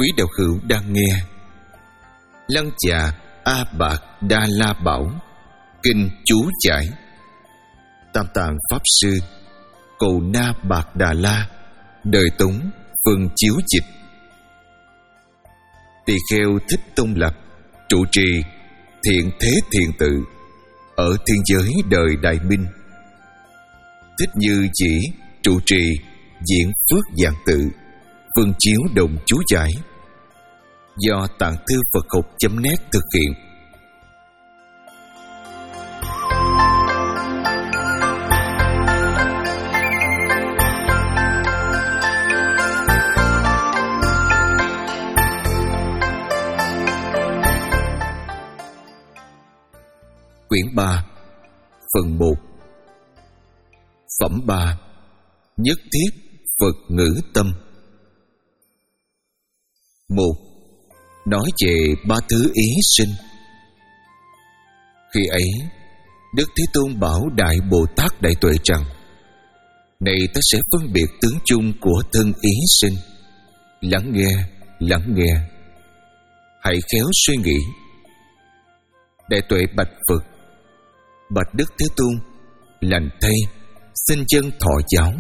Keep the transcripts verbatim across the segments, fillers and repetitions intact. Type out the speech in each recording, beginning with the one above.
Quý đạo hữu đang nghe Lăng Già A Bạc Đa La Bảo Kinh chú giải Tam Tạng Pháp Sư Cầu Na Bạc Đà La Đời Tống Phân chiếu dịch. Tỳ kheo Thích Tôn Lập trụ trì Thiện Thế Thiền Tự ở thiên giới đời Đại Minh. Thích Như Chỉ trụ trì Diễn Phước Giảng Tự Phân chiếu đồng chú giải do Tạng Thư Phật Học chấm net thực hiện. Quyển ba Phần một. Phẩm ba. Nhất thiết Phật ngữ tâm. Một. Nói về ba thứ ý sinh. Khi ấy, Đức Thế Tôn bảo Đại Bồ Tát Đại Tuệ rằng: này ta sẽ phân biệt tướng chung của thân ý sinh. Lắng nghe, lắng nghe, hãy khéo suy nghĩ. Đại Tuệ bạch Phật: bạch Đức Thế Tôn, lành thay, xin chân thọ giáo.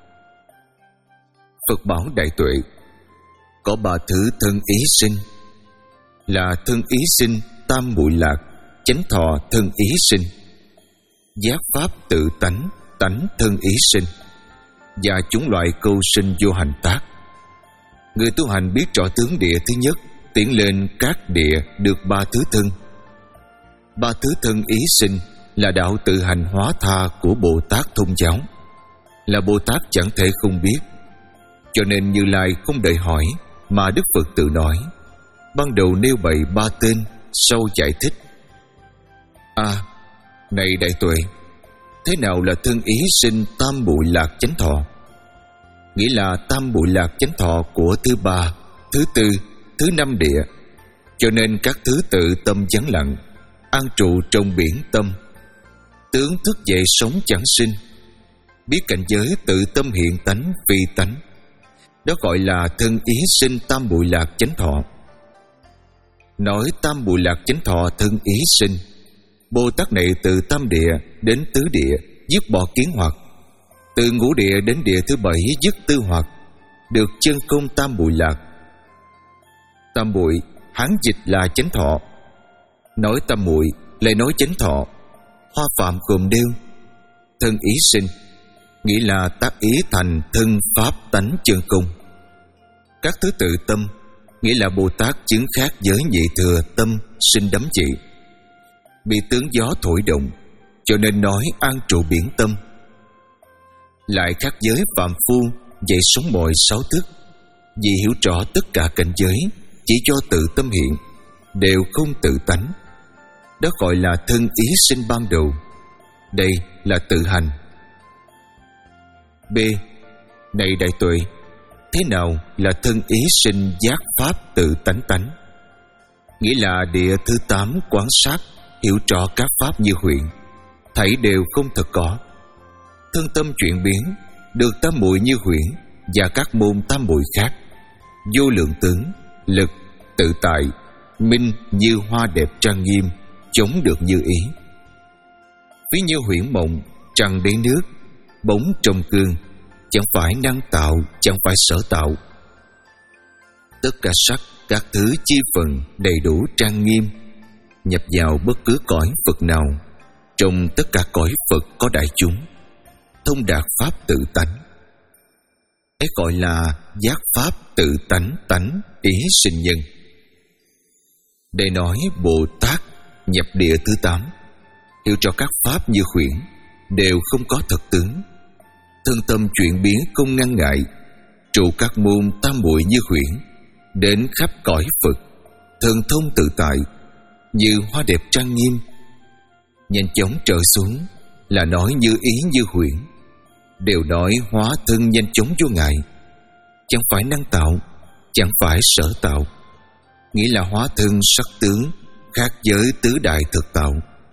Phật bảo Đại Tuệ: có ba thứ thân ý sinh, là thân ý sinh tam muội lạc, chánh thọ thân ý sinh, giác pháp tự tánh, tánh thân ý sinh, và chúng loại câu sinh vô hành tác. Người tu hành biết rõ tướng địa thứ nhất, tiến lên các địa được ba thứ thân. Ba thứ thân ý sinh là đạo tự hành hóa tha của Bồ Tát Thông Giáo, là Bồ Tát chẳng thể không biết. Cho nên Như Lai không đợi hỏi mà Đức Phật tự nói, ban đầu nêu bày ba tên, sau giải thích. A. À, này Đại Tuệ, thế nào là thân ý sinh tam muội lạc chánh thọ? Nghĩa là tam muội lạc chánh thọ của thứ ba, thứ tư, thứ năm địa. Cho nên các thứ tự tâm vắng lặng, an trụ trong biển tâm. Tướng thức dậy sống chẳng sinh, biết cảnh giới tự tâm hiện tánh phi tánh. Đó gọi là thân ý sinh tam muội lạc chánh thọ. Nói tam muội lạc chánh thọ thân ý sinh, Bồ Tát này từ tam địa đến tứ địa dứt bỏ kiến hoặc, từ ngũ địa đến địa thứ bảy dứt tư hoặc, được chân công tam muội lạc. Tam muội Hán dịch là chánh thọ. Nói tam muội lại nói chánh thọ. Hoa phạm gồm nêu thân ý sinh, nghĩa là tác ý thành thân pháp tánh chân công. Các thứ tự tâm, nghĩa là Bồ Tát chứng khác với nhị thừa tâm sinh đắm trị, bị tướng gió thổi động, cho nên nói an trụ biển tâm. Lại khác giới phạm phu dậy sống mọi sáu thức, vì hiểu rõ tất cả cảnh giới chỉ do tự tâm hiện, đều không tự tánh. Đó gọi là thân ý sinh ban đầu. Đây là tự hành. B. Này Đại Tuệ, thế nào là thân ý sinh giác pháp tự tánh tánh? Nghĩa là địa thứ tám quán sát, hiểu rõ các pháp như huyễn, thảy đều không thật có. Thân tâm chuyển biến, được tam muội như huyễn và các môn tam muội khác, vô lượng tướng, lực, tự tại, minh như hoa đẹp trang nghiêm, chống được như ý. Ví như huyễn mộng, trăng đáy nước, bóng trong cương, chẳng phải năng tạo, chẳng phải sở tạo. Tất cả sắc, các thứ chi phần đầy đủ trang nghiêm, nhập vào bất cứ cõi Phật nào. Trong tất cả cõi Phật có đại chúng, thông đạt pháp tự tánh. Ấy gọi là giác pháp tự tánh tánh ý sinh nhân. Để nói Bồ Tát nhập địa thứ tám, hiểu cho các pháp như huyễn, đều không có thật tướng. Thân tâm chuyển biến không ngăn ngại, trụ các môn tam muội như huyễn, đến khắp cõi Phật, thần thông tự tại, như hoa đẹp trang nghiêm. Nhanh chóng trở xuống là nói như ý như huyễn, đều nói hóa thân nhanh chóng vô ngại, chẳng phải năng tạo, chẳng phải sở tạo. Nghĩa là hóa thân sắc tướng khác với tứ đại thực tạo.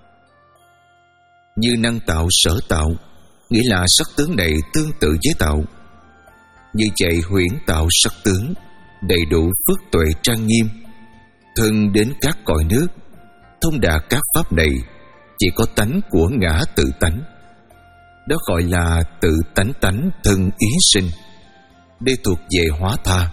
Như năng tạo sở tạo, nghĩa là sắc tướng này tương tự với tạo. Như vậy huyễn tạo sắc tướng đầy đủ phước tuệ trang nghiêm, thân đến các cõi nước, thông đạt các pháp này, chỉ có tánh của ngã tự tánh. Đó gọi là tự tánh tánh thân ý sinh. Đây thuộc về hóa tha.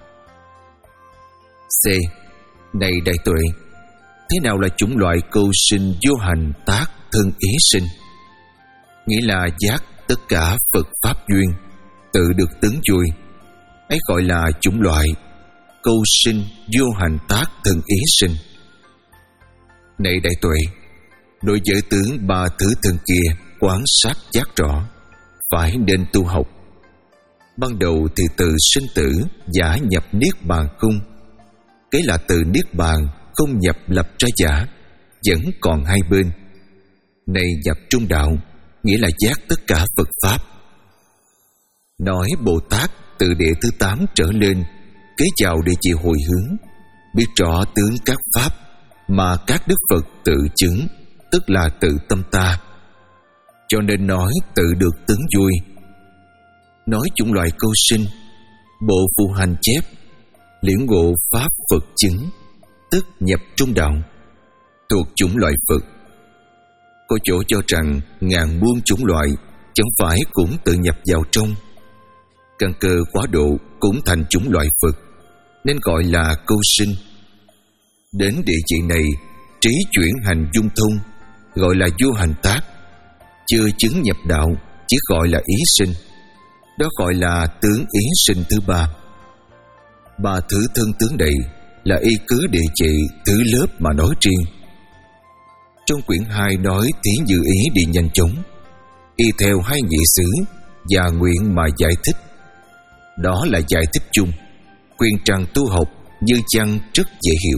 C. Này đại tuệ, thế nào là chủng loại câu sinh vô hành tác thân ý sinh? Nghĩa là giác tất cả Phật pháp duyên, tự được tướng vui, ấy gọi là chủng loại câu sinh vô hành tác thân ý sinh. Này đại tuệ, đối với tướng ba thứ thân kia quán sát giác rõ, phải nên tu học. Ban đầu thì từ sinh tử giả nhập niết bàn cung, kế là từ niết bàn không nhập lập ra giả, vẫn còn hai bên. Này nhập trung đạo, nghĩa là giác tất cả Phật pháp. Nói Bồ Tát từ địa thứ tám trở lên, kế vào địa chỉ hồi hướng, biết rõ tướng các pháp mà các đức Phật tự chứng, tức là tự tâm ta, cho nên nói tự được tướng vui. Nói chủng loại câu sinh, bộ phù hành chép, liễu ngộ pháp Phật chứng, tức nhập trung đạo, thuộc chủng loại Phật. Có chỗ cho rằng ngàn muôn chủng loại chẳng phải cũng tự nhập vào trong, căn cơ quá độ cũng thành chủng loại Phật, nên gọi là câu sinh. Đến địa chỉ này, trí chuyển hành dung thông, gọi là vô hành tác. Chưa chứng nhập đạo, chỉ gọi là ý sinh. Đó gọi là tướng ý sinh thứ ba. Ba thứ thân tướng này là y cứ địa chỉ thứ lớp mà nói riêng. Trong quyển hai nói thí như ý đi nhanh chóng, y theo hai nhị xứ và nguyện mà giải thích. Đó là giải thích chung, khuyên rằng tu học như chăng rất dễ hiểu.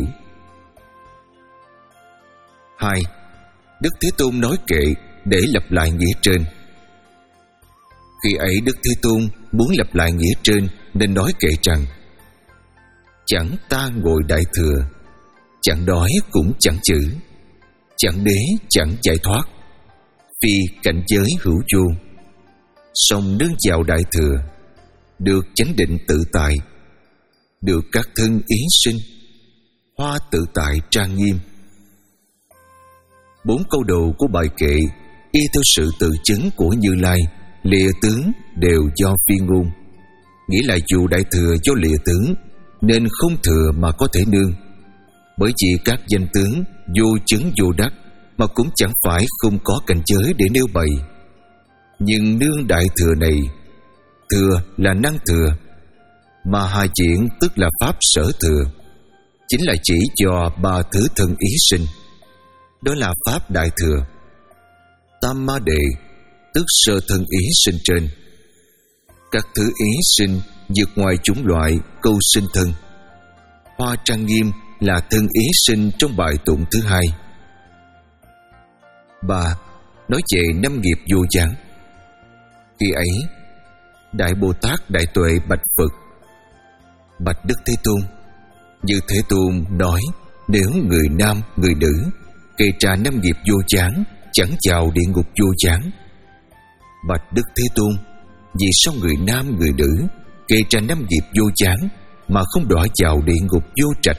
Hai. Đức Thế Tôn nói kệ để lặp lại nghĩa trên. Khi ấy Đức Thế Tôn muốn lặp lại nghĩa trên nên nói kệ rằng: chẳng ta ngồi đại thừa, chẳng đói cũng chẳng chữ, chẳng đế chẳng giải thoát, phi cảnh giới hữu vô. Song nương vào đại thừa, được chánh định tự tại, được các thân ý sinh, hoa tự tại trang nghiêm. Bốn câu đầu của bài kệ y theo sự tự chứng của Như Lai, lìa tướng đều do phi ngôn, nghĩa là dù đại thừa do lìa tướng nên không thừa mà có thể nương. Bởi vì các danh tướng vô chứng vô đắc mà cũng chẳng phải không có cảnh giới để nêu bày. Nhưng nương đại thừa này, thừa là năng thừa, mà hà chuyển tức là pháp sở thừa, chính là chỉ cho ba thứ thân ý sinh. Đó là pháp đại thừa. Tam ma đệ tức sơ thân ý sinh trên. Các thứ ý sinh vượt ngoài chủng loại câu sinh thân. Hoa trang nghiêm là thân ý sinh trong bài tụng thứ hai. Ba. Nói về năm nghiệp vô gián. Khi ấy Đại Bồ Tát Đại Tuệ bạch Phật: bạch Đức Thế Tôn, như Thế Tôn nói, nếu người nam người nữ kề trà năm nghiệp vô gián, chẳng vào địa ngục vô gián. Bạch Đức Thế Tôn, vì sao người nam người nữ kề trà năm nghiệp vô gián mà không đọa vào địa ngục vô trạch?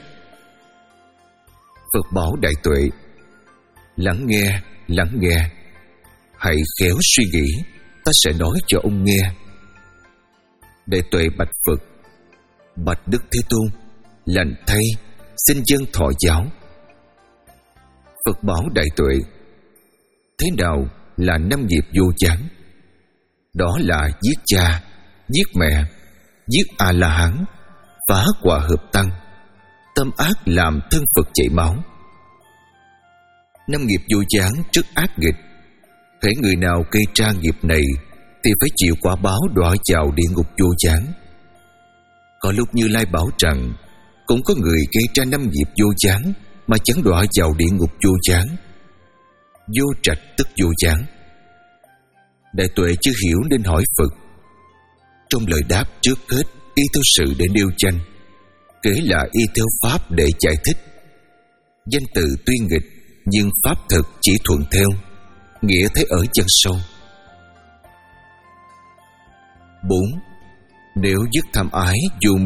Phật bảo Đại Tuệ: lắng nghe, lắng nghe, hãy khéo suy nghĩ, ta sẽ nói cho ông nghe. Đại Tuệ bạch Phật: bạch Đức Thế Tôn, lành thay, xin dân thọ giáo. Phật bảo Đại Tuệ: thế nào là năm nghiệp vô gián? Đó là giết cha, giết mẹ, giết A-la-hán, phá quả hợp tăng, tâm ác làm thân Phật chảy máu. Năm nghiệp vô gián trước ác nghịch, hễ người nào gây ra nghiệp này thì phải chịu quả báo đọa vào địa ngục vô gián. Có lúc Như Lai bảo rằng cũng có người gây ra năm nghiệp vô gián mà chẳng đọa vào địa ngục vô gián. Vô trạch tức vô gián. Đại Tuệ chưa hiểu nên hỏi Phật. Trong lời đáp trước hết y theo sự để nêu danh, kế là y theo pháp để giải thích. Danh từ tuy nghịch, nhưng pháp thực chỉ thuận theo, nghĩa thấy ở chân sâu. Bốn. Nếu dứt tham ái vô minh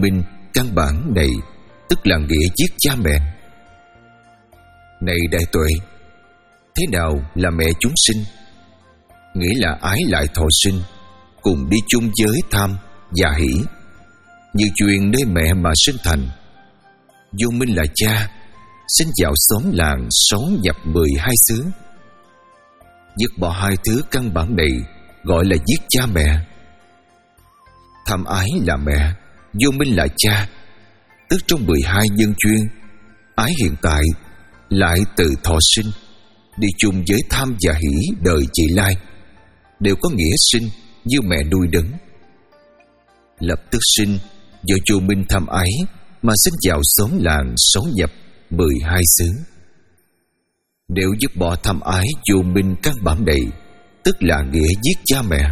căn bản này tức là nghĩa giết cha mẹ. Này đại tuệ, thế nào là mẹ chúng sinh? Nghĩa là ái lại thọ sinh, cùng đi chung với tham và hỷ, như truyền nơi mẹ mà sinh thành. Vô minh là cha, sinh vào xóm làng sống nhập mười hai xứ. Dứt bỏ hai thứ căn bản này gọi là giết cha mẹ. Tham ái là mẹ, vô minh là cha. Tức trong mười hai nhân duyên, ái hiện tại lại từ thọ sinh, đi chung với tham và hỷ đời vị lai, đều có nghĩa sinh như mẹ nuôi đấng. Lập tức sinh do vô minh tham ái mà sinh vào xóm làng sống nhập mười hai xứ. Nếu dứt bỏ tham ái vô minh căn bản này, tức là nghĩa giết cha mẹ.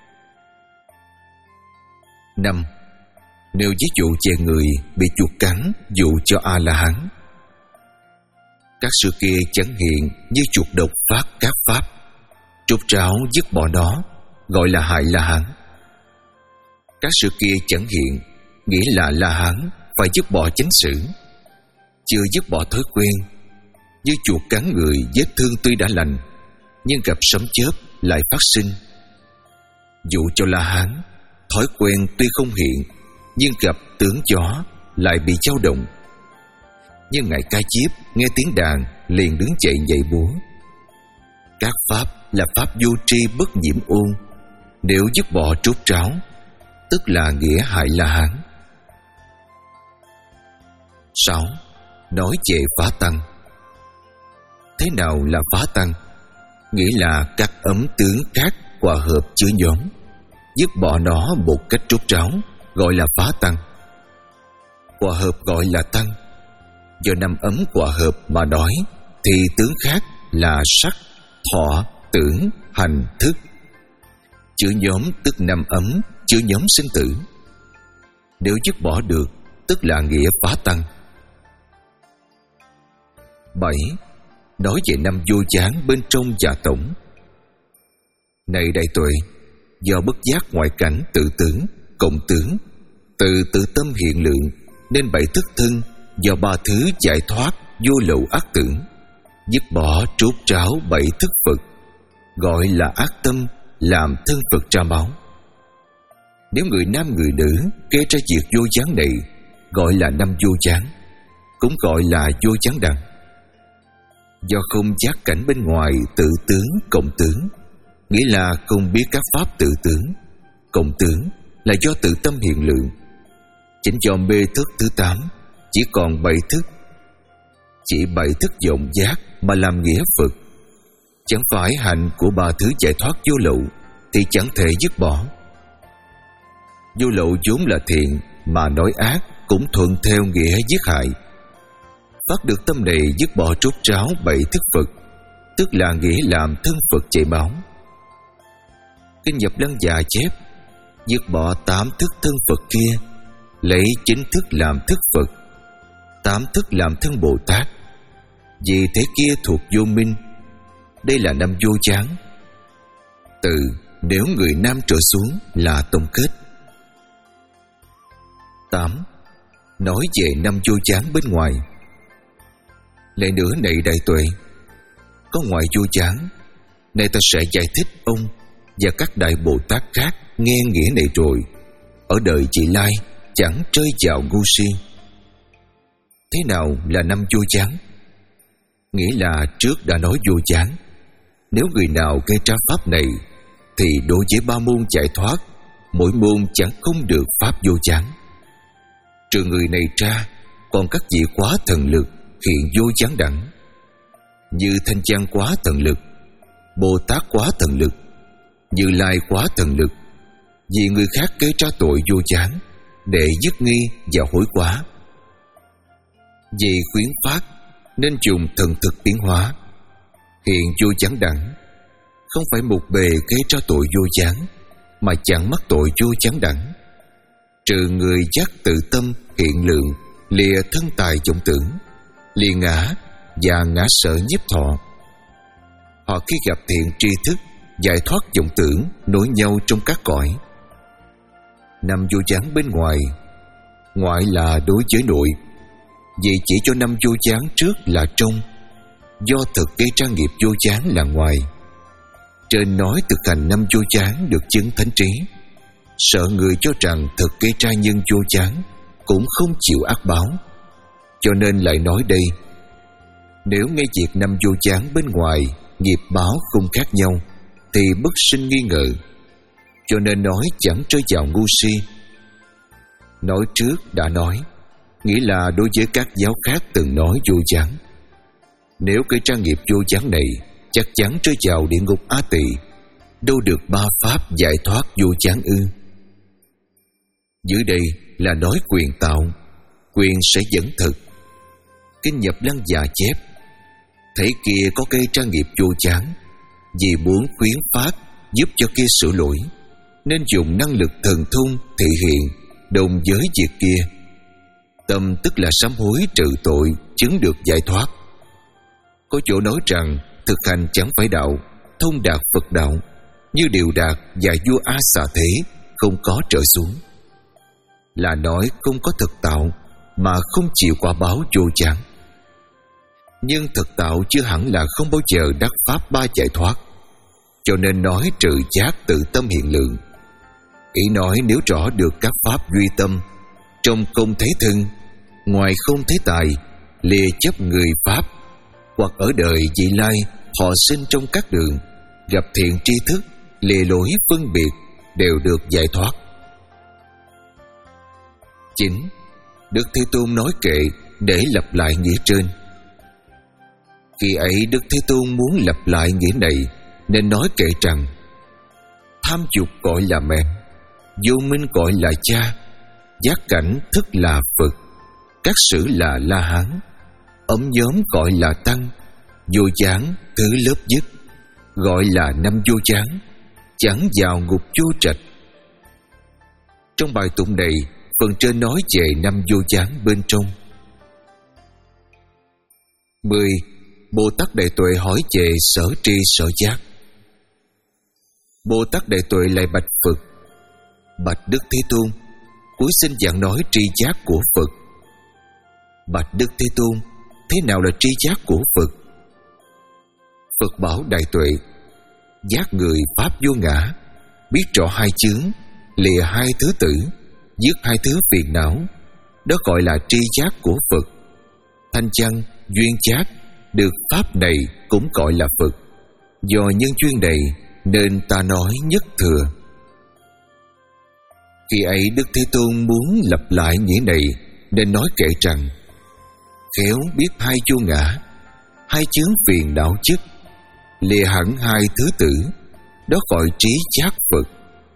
Năm. Nếu ví dụ về người bị chuột cắn dụ cho A-la-hán, các sự kia chẳng hiện như chuột độc phát các pháp, trút ráo dứt bỏ nó, gọi là hại La-hán. Các sự kia chẳng hiện, nghĩa là La-hán phải dứt bỏ chánh xử, chưa dứt bỏ thói quen. Như chuột cắn người, vết thương tuy đã lành, nhưng gặp sấm chớp lại phát sinh. Dụ cho La-hán, thói quen tuy không hiện, nhưng gặp tướng gió lại bị dao động. Như ngài Ca Diếp nghe tiếng đàn liền đứng dậy nhảy múa. Các pháp là pháp vô tri bất nhiễm ô, nếu dứt bỏ trút ráo, tức là nghĩa hại La-hán. Sáu. Nói về phá tăng. Thế nào là phá tăng? Nghĩa là các ấm tướng khác hòa hợp chứa nhóm, dứt bỏ nó một cách trút ráo, gọi là phá tăng. Hòa hợp gọi là tăng. Do năm ấm hòa hợp mà nói, thì tướng khác là sắc, thọ, tưởng, hành, thức. Chứa nhóm tức năm ấm, chứa nhóm sinh tử. Nếu dứt bỏ được, tức là nghĩa phá tăng. Bảy. Nói về năm vô gián bên trong và tổng. Này đại tuệ, do bất giác ngoại cảnh tự tưởng, cộng tướng, từ tự tâm hiện lượng, nên bảy thức thân do ba thứ giải thoát vô lậu ác tưởng, dứt bỏ trút ráo bảy thức Phật, gọi là ác tâm, làm thân Phật ra máu. Nếu người nam người nữ kê ra việc vô gián này, gọi là năm vô gián, cũng gọi là vô gián đẳng. Do không giác cảnh bên ngoài tự tướng, cộng tướng, nghĩa là không biết các pháp tự tướng, cộng tướng là do tự tâm hiện lượng. Chính do mê thức thứ tám chỉ còn bảy thức, chỉ bảy thức vọng giác mà làm nghĩa Phật. Chẳng phải hạnh của ba thứ giải thoát vô lậu thì chẳng thể dứt bỏ. Vô lậu vốn là thiện, mà nói ác cũng thuận theo nghĩa giết hại. Phát được tâm này dứt bỏ trút ráo bảy thức Phật, tức là nghĩa làm thân Phật chảy máu. Kinh Nhập Lăng Già chép, dứt bỏ tám thức thân Phật kia, lấy chính thức làm thức Phật, tám thức làm thân Bồ Tát. Vì thế kia thuộc vô minh. Đây là năm vô gián. Từ nếu người nam trở xuống là tổng kết. Tám. Nói về năm vô gián bên ngoài. Lại nữa này đại tuệ, có ngoại vô gián, này ta sẽ giải thích ông và các đại Bồ Tát khác nghe nghĩa này rồi, ở đời vị lai chẳng rơi vào ngu si. Thế nào là năm vô gián? Nghĩa là trước đã nói vô gián. Nếu người nào gây ra pháp này, thì đối với ba môn giải thoát, mỗi môn chẳng không được pháp vô gián. Trừ người này ra, còn các vị quá thần lực hiện vô gián đẳng, như Thanh Văn quá thần lực, Bồ Tát quá thần lực, Như Lai quá thần lực. Vì người khác kế ra tội vô gián, để dứt nghi và hối quá. Vì khuyến phát nên dùng thần thực tiến hóa. Hiện vô gián đẳng, không phải một bề kế ra tội vô gián, mà chẳng mắc tội vô gián đẳng. Trừ người giác tự tâm hiện lượng, lìa thân tài vọng tưởng, lìa ngã và ngã sợ nhiếp thọ. Họ khi gặp thiện tri thức, giải thoát vọng tưởng, nối nhau trong các cõi. Năm vô gián bên ngoài, ngoại là đối với nội. Vì chỉ cho năm vô chán trước là trong, do thực gây ra nghiệp vô chán là ngoài. Trên nói thực hành năm vô chán được chứng thánh trí, sợ người cho rằng thực gây ra nhân vô chán cũng không chịu ác báo, cho nên lại nói đây. Nếu ngay việc năm vô chán bên ngoài nghiệp báo không khác nhau thì bất sinh nghi ngờ, cho nên nói chẳng rơi vào ngu si. Nói trước đã nói, nghĩa là đối với các giáo khác từng nói vô chán. Nếu cái trang nghiệp vô chán này chắc chắn rơi vào địa ngục A Tỳ, đâu được ba pháp giải thoát vô chán ư? Dưới đây là nói quyền tạo, quyền sẽ dẫn thực. Kinh Nhập Lăng Già chép, thế kia có cây trang nghiệp vô chán, vì muốn khuyến phát giúp cho kia sửa lỗi, nên dùng năng lực thần thông thể hiện đồng với việc kia. Tâm tức là sám hối trừ tội, chứng được giải thoát. Có chỗ nói rằng thực hành chẳng phải đạo, thông đạt Phật đạo, như Điều Đạt và vua A Xà Thế không có trở xuống, là nói không có thực tạo mà không chịu quả báo vô chán. Nhưng thực tạo chưa hẳn là không bao giờ đắc pháp ba giải thoát, cho nên nói trừ giác tự tâm hiện lượng. Ý nói nếu rõ được các pháp duy tâm, trong công thế thân, ngoài không thế tài, lìa chấp người pháp, hoặc ở đời vị lai họ sinh trong các đường, gặp thiện tri thức, lìa lỗi phân biệt, đều được giải thoát. Chín. Đức Thế Tôn nói kệ để lặp lại nghĩa trên. Khi ấy Đức Thế Tôn muốn lặp lại nghĩa này, nên nói kệ rằng: tham dục gọi là mẹ, vô minh gọi là cha, giác cảnh thức là Phật, các sử là La Hán, ấm nhóm gọi là Tăng, vô chán thứ lớp dứt, gọi là năm vô chán, chẳng vào ngục vô trạch. Trong bài tụng này, phần trên nói về năm vô chán bên trong. Mười. Bồ Tát Đại Tuệ hỏi về sở tri sở giác. Bồ Tát Đại Tuệ lại bạch Phật: bạch Đức Thế Tôn, cuối xin giảng nói tri giác của Phật. Bạch Đức Thế Tôn, thế nào là tri giác của Phật? Phật bảo Đại Tuệ: giác người pháp vô ngã, biết rõ hai chướng, lìa hai thứ tử, dứt hai thứ phiền não, đó gọi là tri giác của Phật. Thanh chăng duyên giác được pháp này cũng gọi là Phật. Do nhân duyên này nên ta nói nhất thừa. Khi ấy Đức Thế Tôn muốn lặp lại nghĩa này, nên nói kệ rằng: khéo biết hai vô ngã, hai chướng phiền não chức, lìa hẳn hai thứ tử, đó gọi trí giác Phật.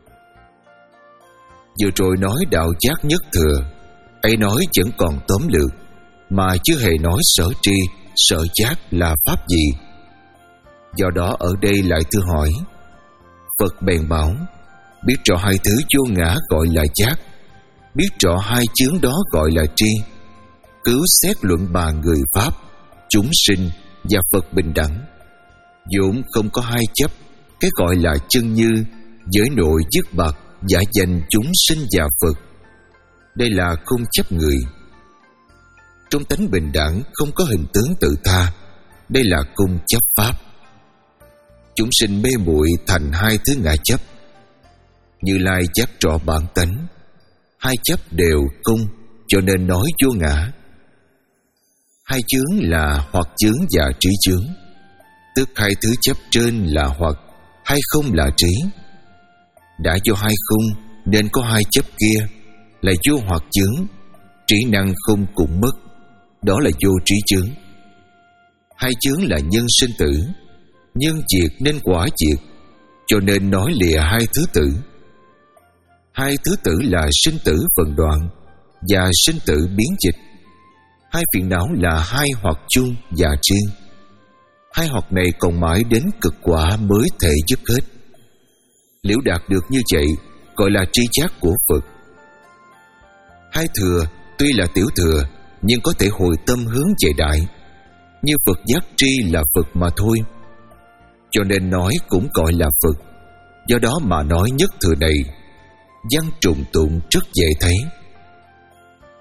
Vừa rồi nói đạo giác nhất thừa, ấy nói vẫn còn tóm lược, mà chưa hề nói sở tri, sở giác là pháp gì. Do đó ở đây lại thưa hỏi. Phật bèn bảo: biết rõ hai thứ vô ngã gọi là giác, biết rõ hai chướng đó gọi là tri. Cứu xét luận bà người pháp, chúng sinh và Phật bình đẳng, vốn không có hai chấp, cái gọi là chân như, giới nội dứt bạc, giả danh chúng sinh và Phật. Đây là không chấp người. Trong tánh bình đẳng không có hình tướng tự tha, đây là cung chấp pháp. Chúng sinh mê muội thành hai thứ ngã chấp. Như Lai giác rõ bản tánh, hai chấp đều cung, cho nên nói vô ngã. Hai chướng là hoặc chướng và trí chướng, tức hai thứ chấp trên là hoặc, hai không là trí. Đã vô hai không nên có hai chấp kia, là vô hoặc chướng, trí năng không cũng mất, đó là vô trí chướng. Hai chướng là nhân sinh tử, nhân diệt nên quả diệt, cho nên nói lìa hai thứ tử. Hai thứ tử là sinh tử phần đoạn và sinh tử biến dịch. Hai phiền não là hai hoặc chung và riêng. Hai hoặc này còn mãi đến cực quả mới thể dứt hết. Liễu đạt được như vậy gọi là tri giác của Phật. Hai thừa tuy là tiểu thừa, nhưng có thể hồi tâm hướng về đại, như Phật giác tri là Phật mà thôi, cho nên nói cũng gọi là Phật. Do đó mà nói nhất thừa này, văn trùng tụng rất dễ thấy.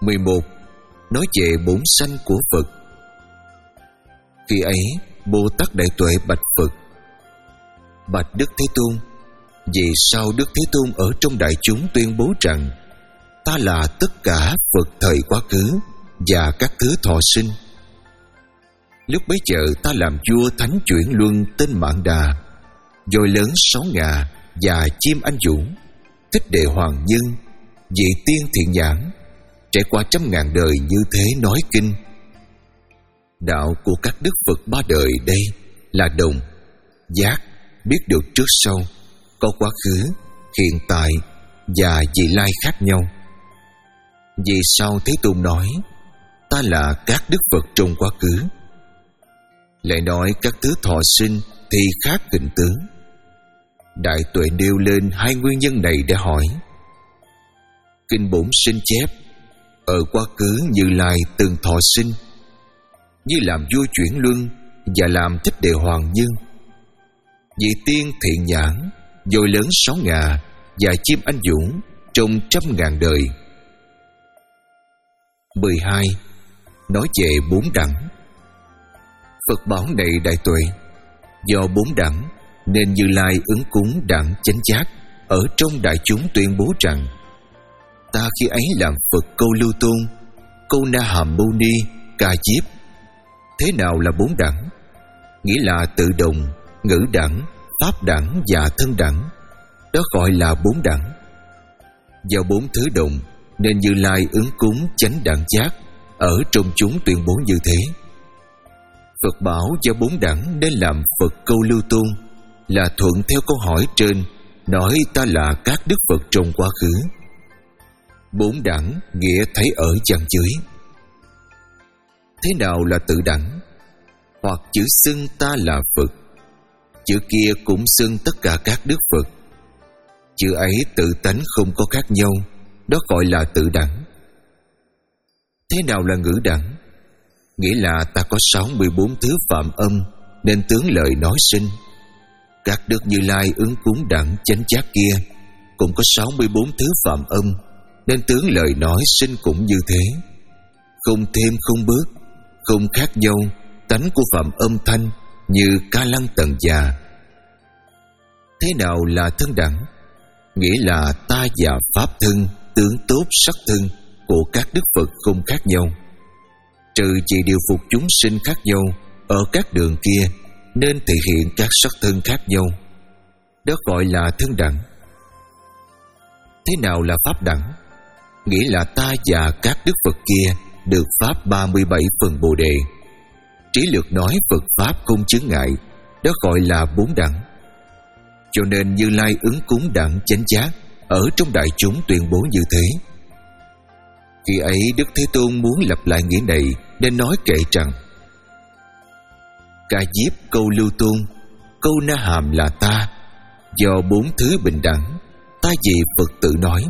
mười một. Nói về bổn sanh của Phật. Khi ấy Bồ Tát Đại Tuệ bạch Phật: Bạch Đức Thế Tôn, vì sao Đức Thế Tôn ở trong đại chúng tuyên bố rằng ta là tất cả Phật thời quá khứ và các thứ thọ sinh? Lúc bấy giờ ta làm vua thánh chuyển luân tên Mạn Đà, voi lớn sáu ngà và chim anh vũ, Thích Đệ Hoàng Nhân, vị tiên thiện nhãn, trải qua trăm ngàn đời như thế nói kinh. Đạo của các đức Phật ba đời đây là đồng, giác, biết được trước sau, có quá khứ, hiện tại và vị lai khác nhau. Vì sao Thế Tôn nói ta là các đức Phật trong quá khứ, lại nói các thứ thọ sinh thì khác hình tướng? Đại Tuệ nêu lên hai nguyên nhân này để hỏi. Kinh Bổn Sinh chép: ở quá khứ Như Lai từng thọ sinh, như làm vua chuyển luân và làm Thích Đệ Hoàng Nhân, vị tiên thiện nhãn, voi lớn sáu ngà và chim anh vũ trong trăm ngàn đời. Mười hai. Nói về bốn đẳng. Phật bảo này Đại Tuệ, do bốn đẳng nên Như Lai ứng cúng đẳng chánh giác ở trong đại chúng tuyên bố rằng ta khi ấy làm Phật Câu Lưu Tôn, Câu Na Hàm Mâu Ni, Ca Diếp. Thế nào là bốn đẳng? Nghĩa là tự đồng, ngữ đẳng, pháp đẳng và thân đẳng. Đó gọi là bốn đẳng. Do bốn thứ đồng nên Như Lai ứng cúng chánh đẳng giác ở trong chúng tuyên bố như thế. Phật bảo do bốn đẳng nên làm Phật Câu Lưu Tôn là thuận theo câu hỏi trên, nói ta là các đức Phật trong quá khứ. Bốn đẳng nghĩa thấy ở dàn dưới. Thế nào là tự đẳng? Hoặc chữ xưng ta là Phật, chữ kia cũng xưng tất cả các đức Phật. Chữ ấy tự tánh không có khác nhau, đó gọi là tự đẳng. Thế nào là ngữ đẳng? Nghĩa là ta có sáu mươi bốn thứ phạm âm nên tướng lời nói sinh. Các đức Như Lai ứng cúng đẳng chánh giác kia cũng có sáu mươi bốn thứ phạm âm nên tướng lời nói sinh cũng như thế. Không thêm không bớt, không khác nhau tánh của phạm âm thanh như ca lăng tần già. Thế nào là thân đẳng? Nghĩa là ta và pháp thân, tướng tốt sắc thân của các đức Phật không khác nhau, trừ chỉ điều phục chúng sinh khác nhau ở các đường kia nên thể hiện các sắc thân khác nhau. Đó gọi là thân đẳng. Thế nào là pháp đẳng? Nghĩa là ta và các đức Phật kia được pháp ba mươi bảy phần Bồ Đề. Trí lược nói Phật pháp không chướng ngại, đó gọi là bốn đẳng. Cho nên Như Lai ứng cúng đẳng chánh giác ở trong đại chúng tuyên bố như thế. Khi ấy Đức Thế Tôn muốn lặp lại nghĩa này nên nói kệ rằng: Ca Diếp Câu Lưu Tôn, Câu Na Hàm là ta, do bốn thứ bình đẳng, ta vì Phật tự nói.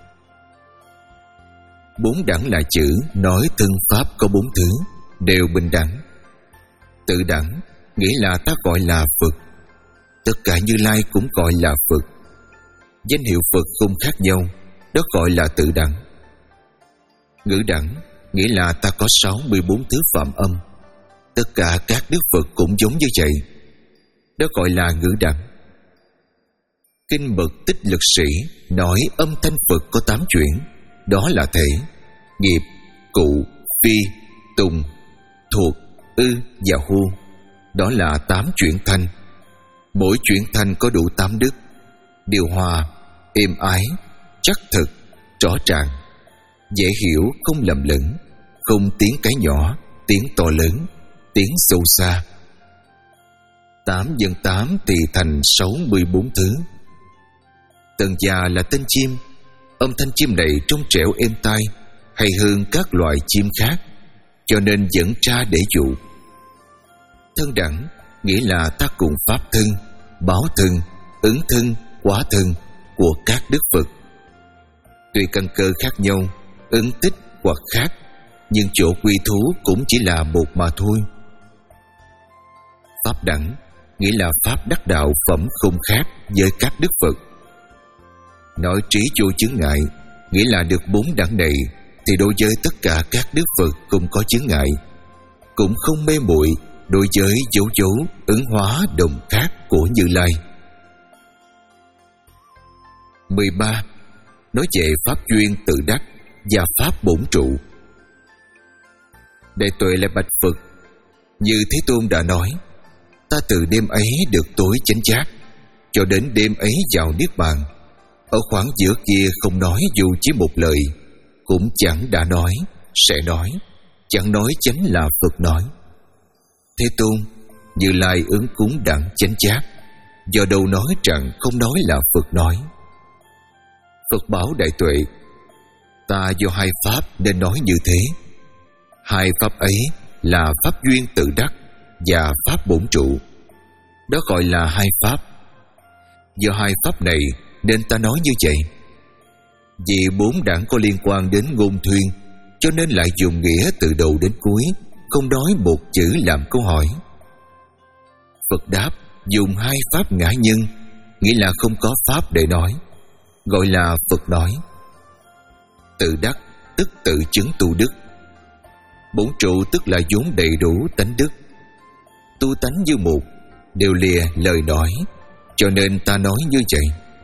Bốn đẳng là chữ nói thân pháp có bốn thứ đều bình đẳng. Tự đẳng nghĩa là ta gọi là Phật, tất cả Như Lai cũng gọi là Phật. Danh hiệu Phật không khác nhau, đó gọi là tự đẳng. Ngữ đẳng nghĩa là ta có sáu mươi bốn thứ phạm âm, tất cả các đức Phật cũng giống như vậy, đó gọi là ngữ đẳng. Kinh Mật Tích Lực Sĩ nói âm thanh Phật có tám chuyển, đó là thể, nghiệp, cụ, phi, tùng, thuộc, ư và hô. Đó là tám chuyển thanh. Mỗi chuyển thanh có đủ tám đức: điều hòa, êm ái, chắc thực, rõ ràng, dễ hiểu, không lầm lẫn, không tiếng cái nhỏ, tiếng to lớn, tiếng sâu xa. Tám nhân tám thì thành sáu mươi bốn thứ. Tần già là tên chim. Âm thanh chim này trong trẻo êm tai, hay hơn các loài chim khác, cho nên dẫn ra để dụ. Thân đẳng nghĩa là ta cùng pháp thân, báo thân, ứng thân, quá thân của các đức Phật. Tuy căn cơ khác nhau, ứng tích hoặc khác, nhưng chỗ quy thú cũng chỉ là một mà thôi. Pháp đẳng nghĩa là pháp đắc đạo phẩm không khác với các đức Phật. Nói trí vô chướng ngại nghĩa là được bốn đẳng này thì đối với tất cả các đức Phật cũng có chướng ngại, cũng không mê muội đối với dấu dấu ứng hóa đồng khác của Như Lai. mười ba. Nói về pháp duyên tự đắc và pháp bổn trụ. Đại Tuệ lại bạch Phật: Như Thế Tôn đã nói, ta từ đêm ấy được tối chánh giác, cho đến đêm ấy vào niết bàn. Ở khoảng giữa kia không nói dù chỉ một lời, cũng chẳng đã nói, sẽ nói, chẳng nói chánh là Phật nói. Thế Tôn, Như Lai ứng cúng đặng chánh giác, do đâu nói rằng không nói là Phật nói. Phật bảo Đại Tuệ: Ta do hai pháp nên nói như thế. Hai pháp ấy là pháp duyên tự đắc và pháp bổn trụ. Đó gọi là hai pháp. Do hai pháp này nên ta nói như vậy. Vì bốn đẳng có liên quan đến ngôn thuyên, cho nên lại dùng nghĩa từ đầu đến cuối, không nói một chữ làm câu hỏi. Phật đáp: Dùng hai pháp ngã nhân, nghĩa là không có pháp để nói, gọi là Phật nói. Tự đắc tức tự chứng tu đức. Bổn trụ tức là vốn đầy đủ tánh đức. Tu tánh như một, đều lìa lời nói, cho nên ta nói như vậy.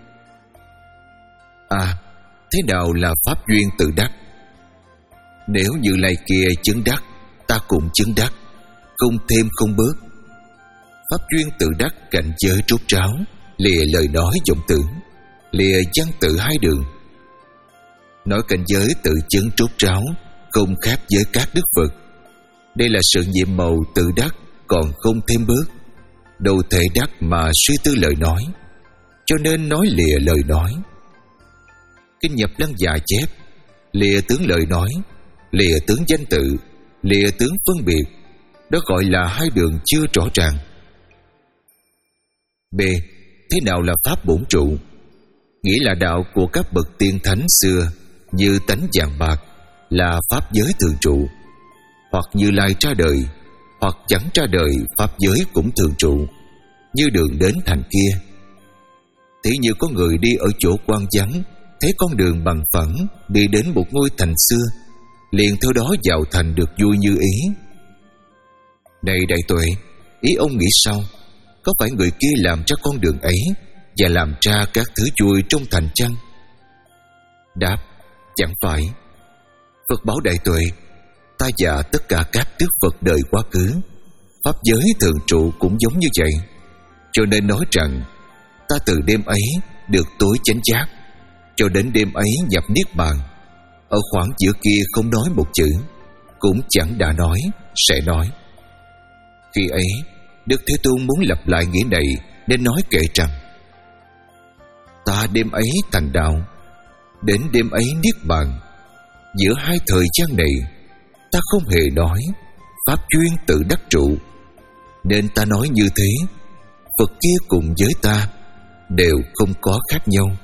À, thế nào là pháp duyên tự đắc? Nếu Như Lai kia chứng đắc, ta cũng chứng đắc, không thêm không bớt. Pháp duyên tự đắc cảnh giới rốt ráo, lìa lời nói vọng tưởng, lìa văn tự hai đường. Nói cảnh giới tự chứng rốt ráo không khác với các đức Phật. Đây là sự nhiệm màu tự đắc, còn không thêm bớt. Đâu thể đắc mà suy tư lời nói, cho nên nói lìa lời nói. Kinh Nhập Lăng Già chép: lìa tướng lời nói, lìa tướng danh tự, lìa tướng phân biệt. Đó gọi là hai đường chưa rõ ràng. B. Thế nào là pháp bổn trụ? Nghĩa là đạo của các bậc tiên thánh xưa, như tánh vàng bạc, là pháp giới thường trụ. Hoặc Như Lai ra đời, hoặc chẳng ra đời, pháp giới cũng thường trụ, như đường đến thành kia. Thế như có người đi ở chỗ quang vắng, thấy con đường bằng phẳng đi đến một ngôi thành xưa, liền theo đó vào thành được vui như ý. Này Đại Tuệ, ý ông nghĩ sao? Có phải người kia làm ra con đường ấy và làm ra các thứ vui trong thành chăng? Đáp: chẳng phải. Phật bảo Đại Tuệ: ta và tất cả các đức Phật đời quá khứ, pháp giới thường trụ cũng giống như vậy. Cho nên nói rằng ta từ đêm ấy được tối chánh giác, cho đến đêm ấy nhập niết bàn. Ở khoảng giữa kia không nói một chữ, cũng chẳng đã nói, sẽ nói. Khi ấy Đức Thế Tôn muốn lặp lại nghĩa này, nên nói kệ rằng: ta đêm ấy thành đạo, đến đêm ấy niết bàn. Giữa hai thời gian này, ta không hề nói pháp duyên tự đắc trụ, nên ta nói như thế. Phật kia cùng với ta đều không có khác nhau.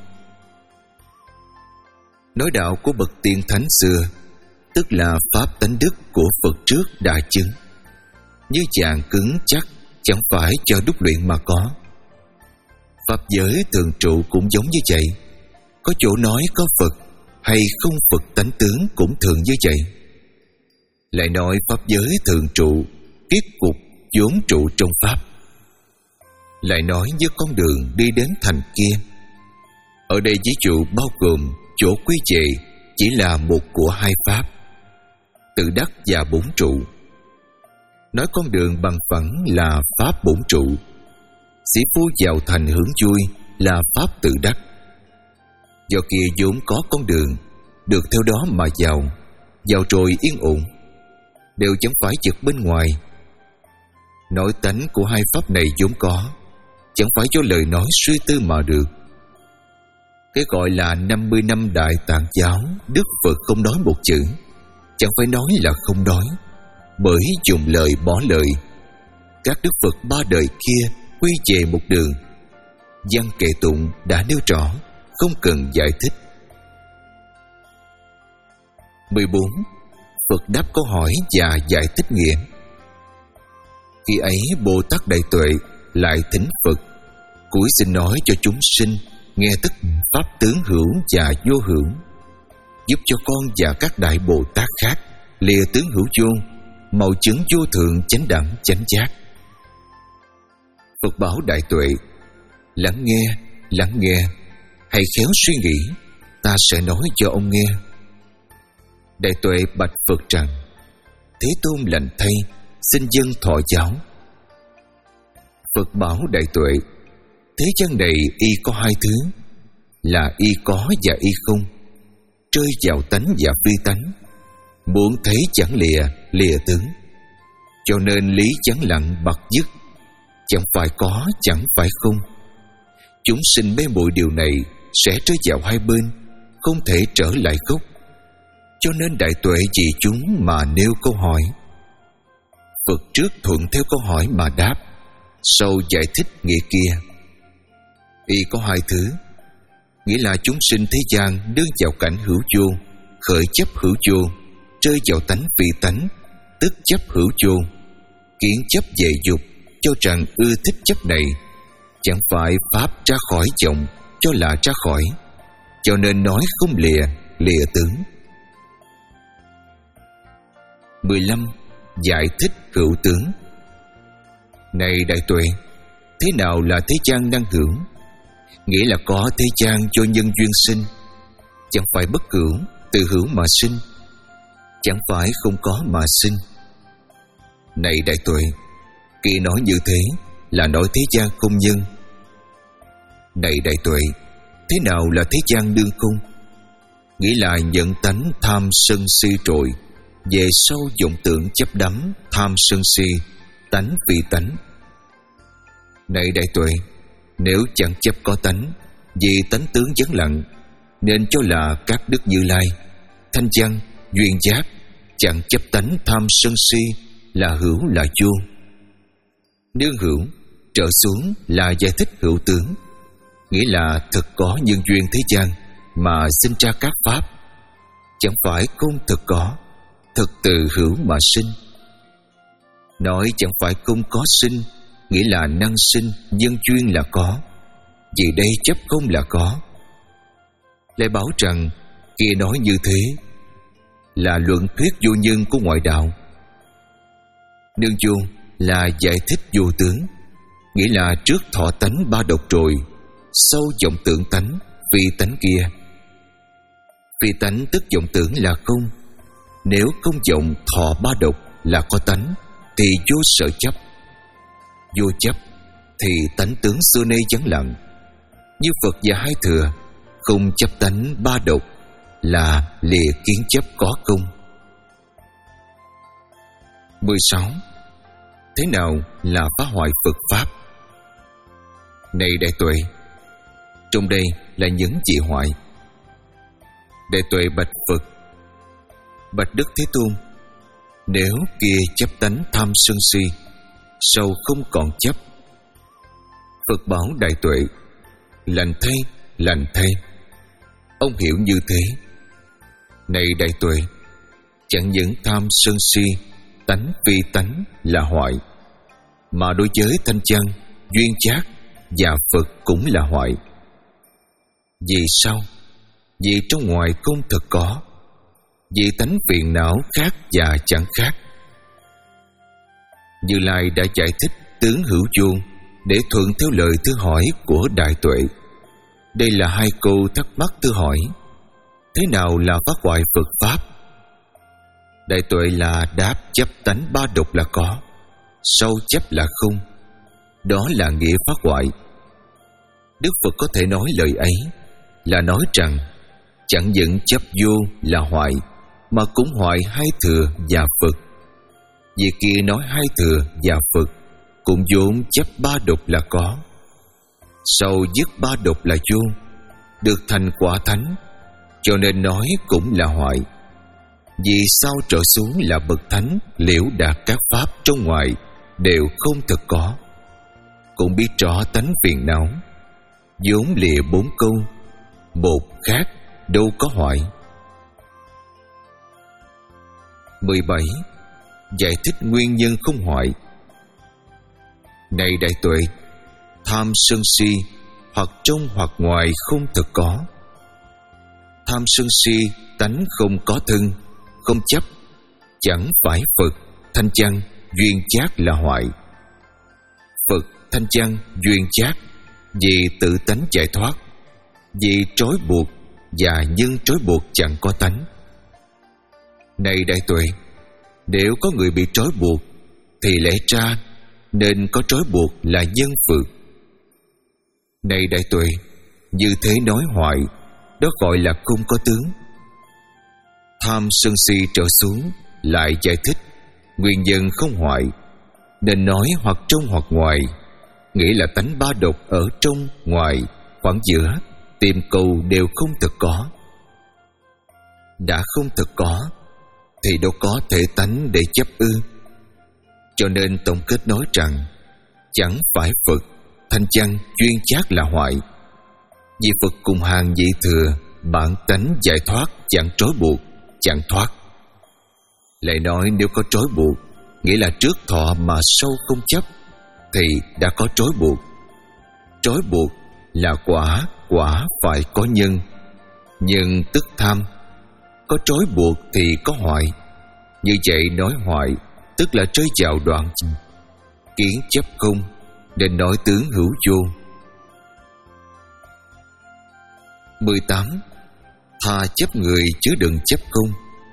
Nói đạo của bậc tiên thánh xưa, tức là pháp tánh đức của Phật trước đã chứng, như chàng cứng chắc, chẳng phải cho đúc luyện mà có. Pháp giới thường trụ cũng giống như vậy. Có chỗ nói có Phật hay không Phật tánh tướng cũng thường như vậy. Lại nói pháp giới thường trụ, kết cục vốn trụ trong pháp. Lại nói như con đường đi đến thành kia. Ở đây ví dụ bao gồm chỗ quy về chỉ là một của hai pháp, tự đắc và bổn trụ. Nói con đường bằng phẳng là pháp bổn trụ. Sĩ phu vào thành hưởng vui là pháp tự đắc. Do kia vốn có con đường, được theo đó mà vào, vào rồi yên ổn, đều chẳng phải vật bên ngoài. Nội tánh của hai pháp này vốn có, chẳng phải do lời nói suy tư mà được. Cái gọi là năm mươi năm Đại Tạng giáo, Đức Phật không nói một chữ, chẳng phải nói là không nói, bởi dùng lời bỏ lời. Các Đức Phật ba đời kia quy về một đường. Văn kệ tụng đã nêu rõ, không cần giải thích. mười bốn. Phật đáp câu hỏi và giải thích nghĩa. Khi ấy Bồ Tát Đại Tuệ lại thỉnh Phật, cúi xin nói cho chúng sinh nghe tức pháp tướng hữu và vô hữu. giúp cho con và các đại Bồ Tát khác lìa tướng hữu vô, màu chứng vô thượng chánh đẳng chánh giác. Phật bảo đại tuệ: lắng nghe, lắng nghe, hãy khéo suy nghĩ, ta sẽ nói cho ông nghe. Đại tuệ bạch Phật rằng: Thế Tôn lành thay, xin dân thọ giáo. Phật bảo đại tuệ: thế gian này y có hai thứ, là y có và y không, rơi vào tánh và phi tánh. Muốn thấy chẳng lìa, lìa tướng. Cho nên lý chẳng lặng bặt dứt, chẳng phải có, chẳng phải không. Chúng sinh mê muội điều này sẽ rơi vào hai bên, không thể trở lại gốc. Cho nên đại tuệ vì chúng mà nêu câu hỏi. Phật trước thuận theo câu hỏi mà đáp, sau giải thích nghĩa kia. Y có hai thứ, nghĩa là chúng sinh thế gian đương vào cảnh hữu vô, khởi chấp hữu vô, rơi vào tánh phi tánh, tức chấp hữu vô, kiến chấp về dục, cho rằng ưa thích chấp này, chẳng phải pháp ra khỏi vọng, cho là ra khỏi, cho nên nói không lìa, lìa tướng. mười lăm. Giải thích hữu tướng. Này đại tuệ, thế nào là thế gian năng hữu? Nghĩa là có thế gian cho nhân duyên sinh, chẳng phải bất hữu, từ hữu mà sinh, chẳng phải không có mà sinh. Này đại tuệ, khi nói như thế là nói thế gian không nhân. Này đại tuệ, thế nào là thế gian đương không? Nghĩa là nhận tánh tham sân si trội, về sau vọng tưởng chấp đắm, tham sân si, tánh vì tánh. Này đại tuệ, nếu chẳng chấp có tánh, vì tánh tướng vắng lặng, nên cho là các đức Như Lai, Thanh Văn, Duyên Giác, chẳng chấp tánh tham sân si, là hữu là vô. Nương hữu trở xuống là giải thích hữu tướng, nghĩa là thực có nhân duyên thế gian mà sinh ra các pháp, chẳng phải không thực có, thực từ hữu mà sinh. Nói chẳng phải không có sinh, nghĩa là năng sinh, nhân duyên là có, vì đây chấp không là có. Lại bảo rằng kia nói như thế là luận thuyết vô nhân của ngoại đạo. Nương vô là giải thích vô tướng, nghĩa là trước thọ tánh ba độc rồi, sau vọng tưởng tánh, phi tánh kia. Phi tánh tức vọng tưởng là không. Nếu không vọng thọ ba độc là có tánh, thì vô sở chấp. Vô chấp thì tánh tướng xưa nay vắng lặng. Như Phật và Hai Thừa không chấp tánh ba độc, là lìa kiến chấp có công. mười sáu. Thế nào là phá hoại Phật Pháp? Này đại tuệ, trong đây là những dị hoại. Đại tuệ bạch Phật: bạch Đức Thế Tôn, nếu kia chấp tánh tham sân si, sau không còn chấp. Phật bảo đại tuệ: lành thay, lành thay. Ông hiểu như thế. Này đại tuệ, chẳng những tham sân si, tánh phi tánh là hoại, mà đối với Thanh Văn, Duyên Giác và Phật cũng là hoại. Vì sao? Vì trong ngoài không thực có, vì tánh phiền não khác và chẳng khác. Như Lai đã giải thích tướng hữu vô để thuận theo lời thư hỏi của đại tuệ. Đây là hai câu thắc mắc thư hỏi: thế nào là phá hoại Phật Pháp? Đại tuệ là đáp chấp tánh ba độc là có, sau chấp là không. Đó là nghĩa phá hoại. Đức Phật có thể nói lời ấy là nói rằng chẳng những chấp vô là hoại, mà cũng hoại Hai Thừa và Phật. Vì kia nói Hai Thừa và Phật cũng vốn chấp ba độc là có, sau dứt ba độc là vô, được thành quả thánh, cho nên nói cũng là hoại. Vì sau trở xuống là bậc thánh, liễu đạt các pháp trong ngoài đều không thực có, cũng biết rõ tánh phiền não, vốn lìa bốn câu, một khác đâu có hoại. mười bảy. Giải thích nguyên nhân không hoại. Này đại tuệ, tham sân si hoặc trong hoặc ngoài không thực có. Tham sân si tánh không có thân, không chấp, chẳng phải Phật thanh chăng duyên chát là hoại. Phật thanh chăng duyên chát vì tự tánh giải thoát, vì trói buộc và nhân trói buộc chẳng có tánh. Này đại tuệ, nếu có người bị trói buộc thì lẽ ra nên có trói buộc là nhân phược. Này đại tuệ, như thế nói hoại, đó gọi là không có tướng. Tham sân si trở xuống lại giải thích nguyên nhân không hoại, nên nói hoặc trong hoặc ngoài, nghĩa là tánh ba độc ở trong ngoài, khoảng giữa, tìm cầu đều không thực có. Đã không thực có thì đâu có thể tánh để chấp ư. Cho nên tổng kết nói rằng chẳng phải Phật thanh chăng duyên chát là hoại, vì Phật cùng hàng vị thừa bản tánh giải thoát, chẳng trói buộc, chẳng thoát. Lại nói nếu có trói buộc, nghĩa là trước thọ mà sâu không chấp, thì đã có trói buộc. Trói buộc là quả, quả phải có nhân, nhân tức tham. Có trói buộc thì có hoại. Như vậy nói hoại tức là rơi vào đoạn kiến chấp không, nên nói tướng hữu vô. mười tám. Thà chấp người chứ đừng chấp không.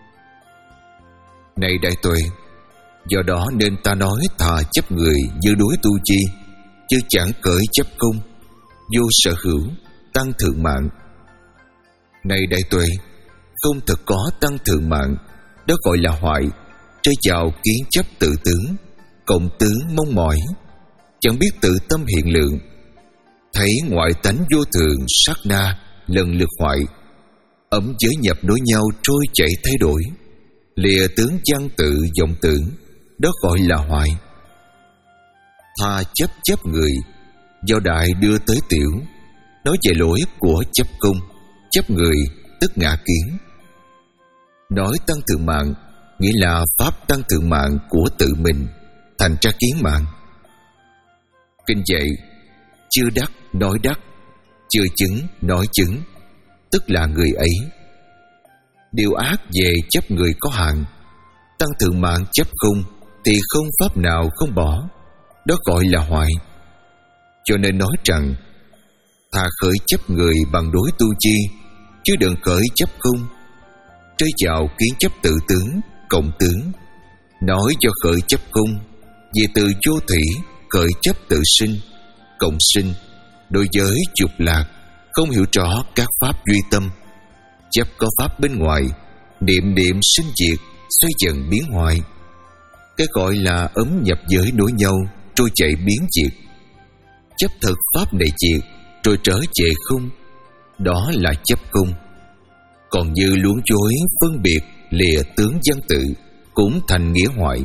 Này đại tuệ, do đó nên ta nói thà chấp người như đối tu chi, chứ chẳng cởi chấp không, vô sở hữu, tăng thượng mạng. Này đại tuệ, không thực có tăng thượng mạng, đó gọi là hoại, rơi vào kiến chấp tự tướng, cộng tướng mong mỏi, chẳng biết tự tâm hiện lượng, thấy ngoại tánh vô thường sát na lần lượt hoại, ấm giới nhập đối nhau trôi chảy thay đổi, lìa tướng văn tự vọng tưởng, đó gọi là hoại. Tha chấp chấp người, do đại đưa tới tiểu, nói về lỗi của chấp công, chấp người tức ngã kiến. Nói tăng thượng mạng, nghĩa là pháp tăng thượng mạng của tự mình, thành ra kiến mạng. Kinh dạy, chưa đắc nói đắc, chưa chứng nói chứng, tức là người ấy. Điều ác về chấp người có hạn, tăng thượng mạng chấp không thì không pháp nào không bỏ, đó gọi là hoại. Cho nên nói rằng thà khởi chấp người bằng đối tu chi, chứ đừng khởi chấp không, rơi vào kiến chấp tự tướng, cộng tướng. Nói cho khởi chấp không, vì từ vô thủy khởi chấp tự sinh, cộng sinh, đối với dục lạc, không hiểu rõ các pháp duy tâm. Chấp có pháp bên ngoài, niệm niệm sinh diệt, xoay dần biến hoại. Cái gọi là ấm nhập giới đối nhau, trôi chạy biến diệt. Chấp thực pháp này diệt, rồi trở về không, đó là chấp không. Còn như luống chối phân biệt lìa tướng văn tự, cũng thành nghĩa hoại.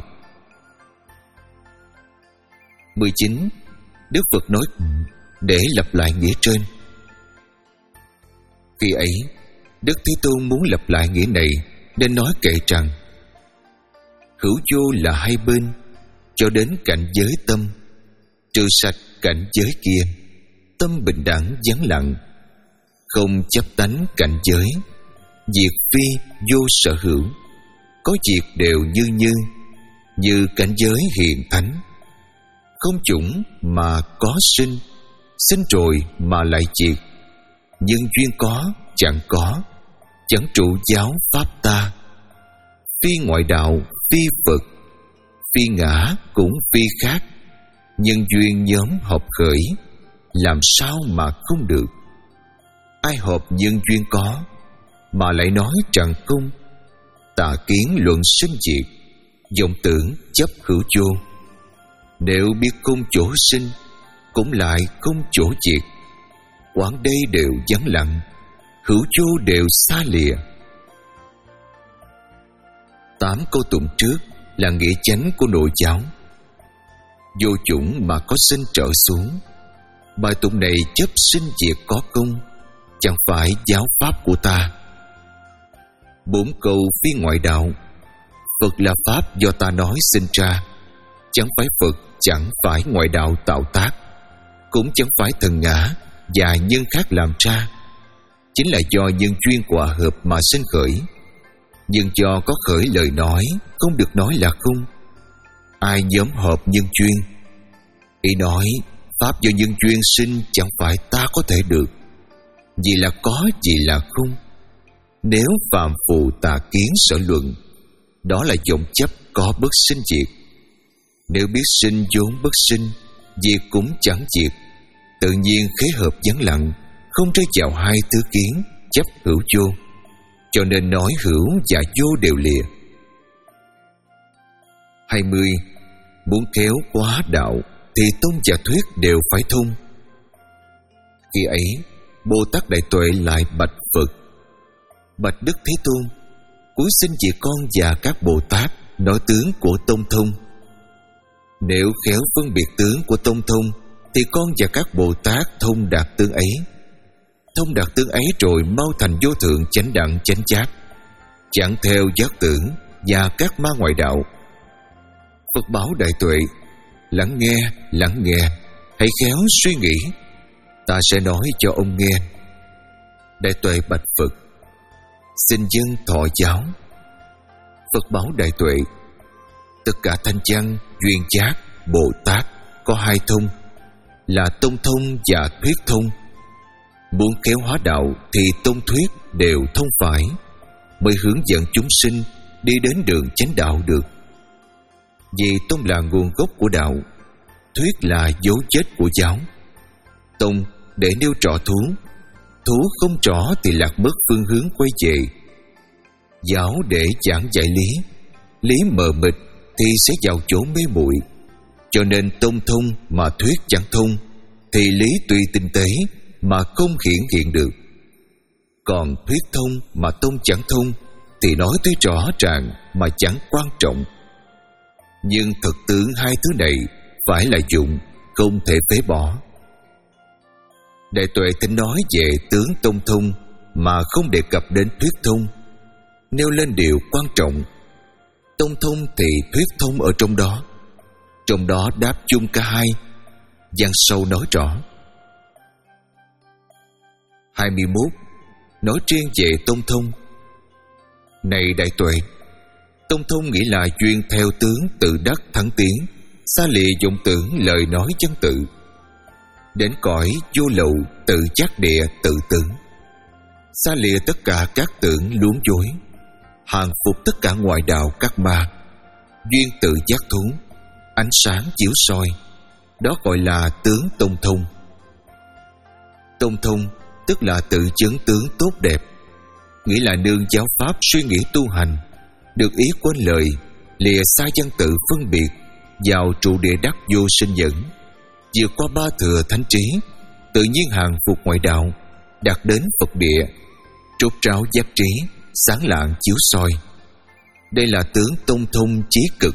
mười chín. Đức Phật nói để lặp lại nghĩa trên. Khi ấy, Đức Thế Tôn muốn lặp lại nghĩa này, nên nói kệ rằng hữu vô là hai bên, cho đến cảnh giới tâm, trừ sạch cảnh giới kia, tâm bình đẳng vắng lặng, không chấp tánh cảnh giới, diệt phi vô sở hữu, có diệt đều như như, như cảnh giới hiện thánh. Không chủng mà có sinh, sinh rồi mà lại diệt, nhưng duyên có chẳng có, chẳng trụ giáo pháp ta. Phi ngoại đạo, phi Phật, phi ngã cũng phi khác, nhân duyên nhóm hợp khởi, làm sao mà không được. Ai hợp nhân duyên có mà lại nói rằng không, tà kiến luận sinh diệt, vọng tưởng chấp hữu vô. Nếu biết không chỗ sinh, cũng lại không chỗ diệt, quán đây đều vắng lặng, hữu vô đều xa lìa. Tám câu tụng trước là nghĩa chánh của nội giáo. Vô chủng mà có sinh trở xuống, bài tụng này chấp sinh diệt có công, chẳng phải giáo pháp của ta. Bốn câu phi ngoại đạo, Phật là pháp do ta nói sinh ra, chẳng phải Phật, chẳng phải ngoại đạo tạo tác, cũng chẳng phải thần ngã và nhân khác làm ra. chính là do nhân duyên hòa hợp mà sinh khởi. Nhưng do có khởi lời nói, không được nói là không. Ai nhóm hợp nhân duyên? Ý nói pháp do nhân duyên sinh chẳng phải ta có thể được. Vì là có, vì là không. Nếu phàm phù tà kiến sở luận, đó là vọng chấp có bất sinh diệt. Nếu biết sinh vốn bất sinh, diệt cũng chẳng diệt, tự nhiên khế hợp vắng lặng, không rơi vào hai thứ kiến chấp hữu vô. Cho nên nói hữu và vô đều lìa. Hai mươi. Muốn khéo quá đạo thì tông và thuyết đều phải thông. Khi ấy Bồ Tát Đại Tuệ lại bạch Phật: Bạch Đức Thế Tôn, cuối sinh vì con và các Bồ Tát nói tướng của tông thông. Nếu khéo phân biệt tướng của tông thông thì con và các Bồ Tát thông đạt tướng ấy. Thông đạt tướng ấy rồi mau thành vô thượng chánh đẳng chánh giác, chẳng theo giác tưởng và các ma ngoại đạo. Phật bảo Đại Tuệ: Lắng nghe, lắng nghe, hãy khéo suy nghĩ, ta sẽ nói cho ông nghe. Đại Tuệ bạch Phật: Xin dân thọ giáo. Phật bảo Đại Tuệ: Tất cả thanh văn, duyên giác, Bồ Tát có hai thông, là tông thông và thuyết thông. Muốn khéo hóa đạo thì tông thuyết đều thông phải, mới hướng dẫn chúng sinh đi đến đường chánh đạo được. Vì tông là nguồn gốc của đạo, thuyết là dấu vết của giáo. Tông để nêu trọ thú, thú không rõ thì lạc mất phương hướng quay về. Giáo để giảng dạy lý, lý mờ mịt thì sẽ vào chỗ mê muội. Cho nên tông thông mà thuyết chẳng thông, thì lý tuy tinh tế mà không hiển hiện được. Còn thuyết thông mà tông chẳng thông, thì nói tuy rõ ràng mà chẳng quan trọng. Nhưng thực tướng hai thứ này phải là dụng, không thể phế bỏ. Đại Tuệ tính nói về tướng tông thông mà không đề cập đến thuyết thông, nêu lên điều quan trọng. Tông thông thì thuyết thông ở trong đó, trong đó đáp chung cả hai. Văn sâu nói rõ. Hai mươi mốt. Nói riêng về tông thông. Này Đại Tuệ, tông thông nghĩa là duyên theo tướng tự đắc thắng tiến, xa lìa vọng tưởng lời nói chân tự, đến cõi vô lậu tự giác địa tự tưởng, xa lìa tất cả các tưởng luống dối, hàng phục tất cả ngoại đạo các ma, duyên tự giác thú, ánh sáng chiếu soi, đó gọi là tướng tông thông. Tông thông tức là tự chứng tướng tốt đẹp, nghĩa là nương giáo pháp suy nghĩ tu hành, được ý quên lời, lìa xa văn tự phân biệt, vào trụ địa đắc vô sinh dẫn, vượt qua ba thừa thánh trí, tự nhiên hàng phục ngoại đạo, đạt đến Phật địa, trút tráo giác trí, sáng lạng chiếu soi. Đây là tướng tông thông chí cực.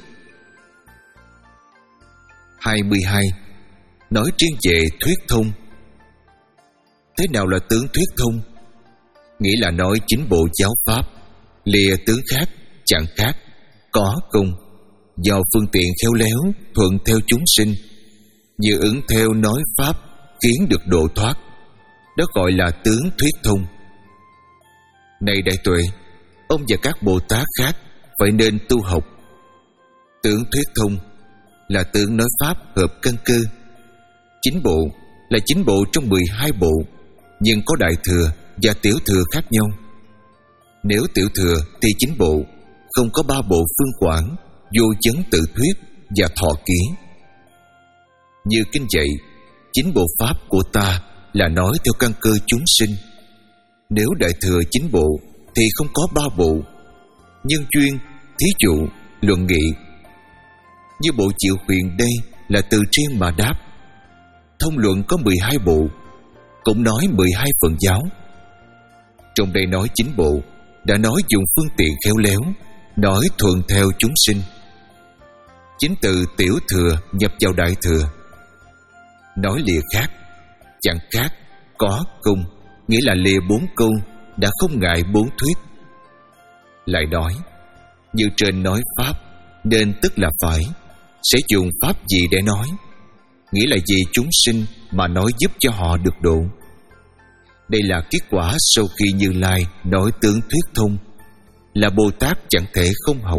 Hai mươi hai. Nói riêng về thuyết thông. Thế nào là tướng thuyết thông? Nghĩa là nói chính bộ giáo pháp, lìa tướng khác, chẳng khác, có công, vào phương tiện khéo léo, thuận theo chúng sinh, như ứng theo nói pháp, khiến được độ thoát. Đó gọi là tướng thuyết thông. Này Đại Tuệ, ông và các Bồ Tát khác phải nên tu học. Tướng thuyết thông là tướng nói pháp hợp căn cơ. Chính bộ là chính bộ trong mười hai bộ, nhưng có đại thừa và tiểu thừa khác nhau. Nếu tiểu thừa thì chính bộ không có ba bộ phương quảng, vô chấn tự thuyết và thọ ký. Như kinh dạy, chính bộ pháp của ta là nói theo căn cơ chúng sinh. Nếu đại thừa chính bộ thì không có ba bộ, nhân duyên, thí dụ, luận nghị. Như bộ Diệu Huyền đây là từ riêng mà đáp. Thông luận có mười hai bộ, cũng nói mười hai phần giáo. Trong đây nói chính bộ, đã nói dùng phương tiện khéo léo, nói thuận theo chúng sinh. Chính từ tiểu thừa nhập vào đại thừa. Nói lìa khác, chẳng khác, có công, nghĩa là lìa bốn câu, đã không ngại bốn thuyết. Lại nói, như trên nói pháp, nên tức là phải, sẽ dùng pháp gì để nói, nghĩa là vì chúng sinh mà nói giúp cho họ được độ. Đây là kết quả sau khi Như Lai nói tướng thuyết thông, là Bồ Tát chẳng thể không học.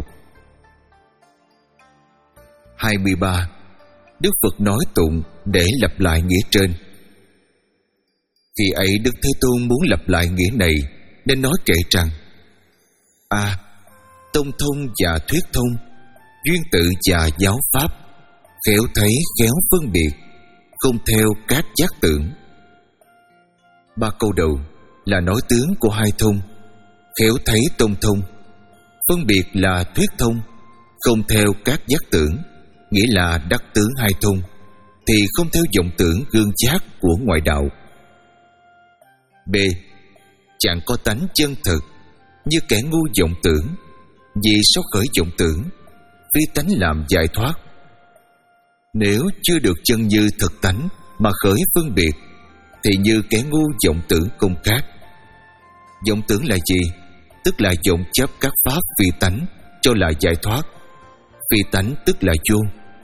hai mươi ba. Đức Phật nói tụng để lặp lại nghĩa trên. Khi ấy Đức Thế Tôn muốn lặp lại nghĩa này nên nói kệ rằng: A. Tông thông và thuyết thông, duyên tự và giáo pháp, khéo thấy khéo phân biệt, không theo các giác tưởng. Ba câu đầu là nói tướng của hai thông: khéo thấy tông thông, phân biệt là thuyết thông, không theo các giác tưởng, nghĩa là đắc tướng hai thông, thì không theo vọng tưởng gương giác của ngoại đạo. B. Chẳng có tánh chân thực, như kẻ ngu vọng tưởng, vì sao khởi vọng tưởng, phi tánh làm giải thoát. Nếu chưa được chân như thực tánh mà khởi phân biệt, thì như kẻ ngu vọng tưởng không khác. Vọng tưởng là gì? Tức là vọng chấp các pháp phi tánh cho là giải thoát. Phi tánh tức là vô.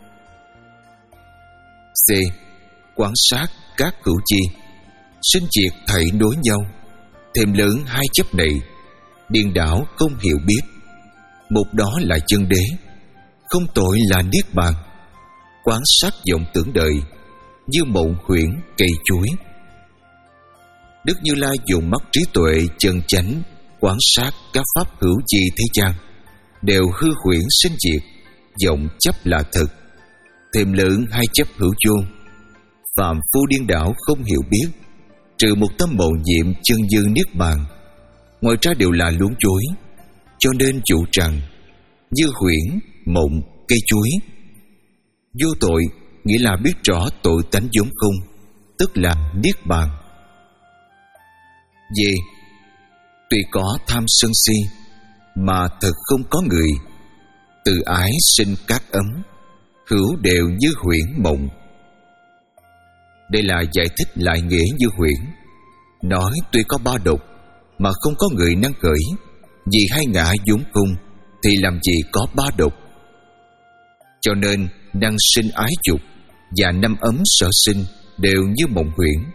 C. Quan sát các hữu chi, sinh diệt thảy nối nhau, thêm lớn hai chấp này, điên đảo không hiểu biết. Một đó là chân đế, không tội là niết bàn. Quan sát vọng tưởng đời, như mộng huyễn cây chuối. Đức Như Lai dùng mắt trí tuệ chân chánh quan sát các pháp hữu chi thế gian, đều hư huyễn sinh diệt, vọng chấp là thực, thêm lớn hai chấp hữu vô. Phạm phu điên đảo không hiểu biết, trừ một tâm mầu nhiệm chân như niết bàn, ngoài ra đều là luống chối. Cho nên dụ rằng như huyễn mộng cây chuối. Vô tội nghĩa là biết rõ tội tánh vốn không, tức là niết bàn. D. Tuy có tham sân si, mà thật không có người, từ ái sinh các ấm, hữu đều như huyễn mộng. Đây là giải thích lại nghĩa như huyễn. Nói tuy có ba độc, mà không có người năng khởi, vì hai ngã vốn không, thì làm gì có ba độc. Cho nên năng sinh ái dục và năm ấm sở sinh đều như mộng huyễn.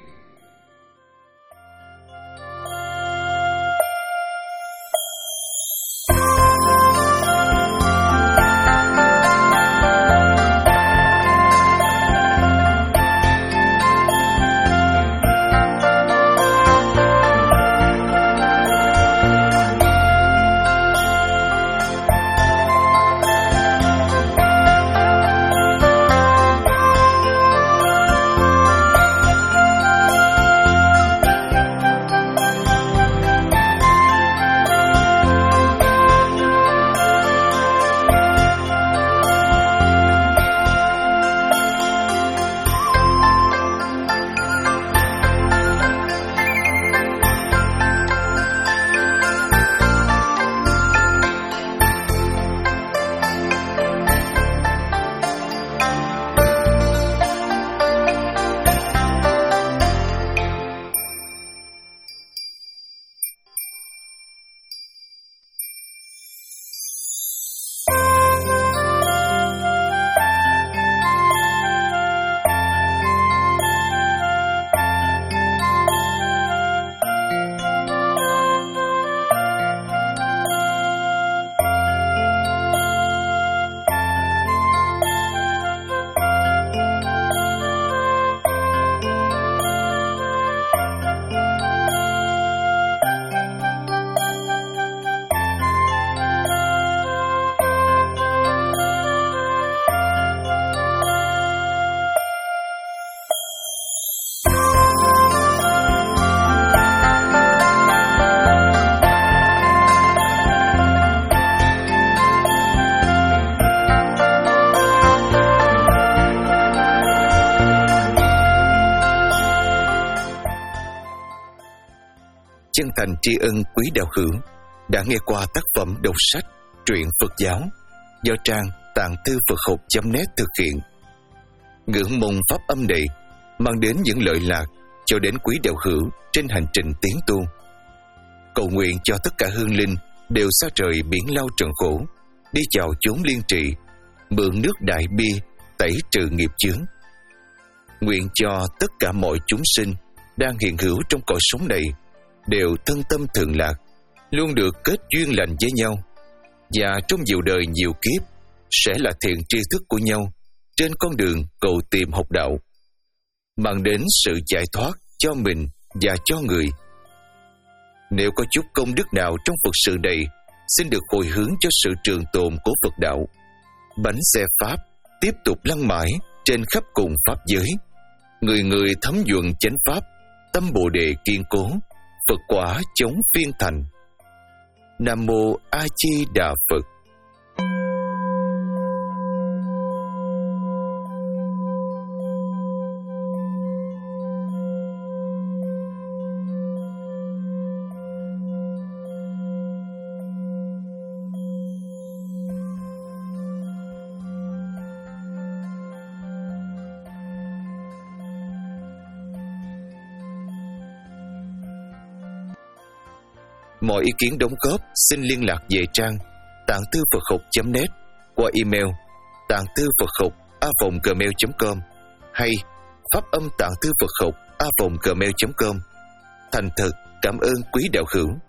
Chân thành tri ân quý đạo hữu đã nghe qua tác phẩm đọc sách truyện Phật giáo do trang tạng thư Phật học chấm net thực hiện. Ngưỡng mong pháp âm này mang đến những lợi lạc cho đến quý đạo hữu trên hành trình tiến tu. Cầu nguyện cho tất cả hương linh đều xa trời biển lao trần khổ, đi vào chốn liên trì, mượn nước đại bi tẩy trừ nghiệp chướng. Nguyện cho tất cả mọi chúng sinh đang hiện hữu trong cõi sống này đều thân tâm thường lạc, luôn được kết duyên lành với nhau, và trong nhiều đời nhiều kiếp sẽ là thiện tri thức của nhau trên con đường cầu tìm học đạo, mang đến sự giải thoát cho mình và cho người. Nếu có chút công đức nào trong Phật sự này, xin được hồi hướng cho sự trường tồn của Phật đạo. Bánh xe Pháp tiếp tục lăn mãi trên khắp cùng Pháp giới. Người người thấm nhuận chánh Pháp, tâm Bồ Đề kiên cố, Phật quả chống phiên thành. Nam Mô A Di Đà Phật. Mọi ý kiến đóng góp xin liên lạc về trang tạng thư Phật học chấm net qua email tạng thư Phật học a vòng gmail chấm com hay pháp âm tạng thư Phật học a vòng gmail chấm com. Thành thật cảm ơn quý đạo hữu.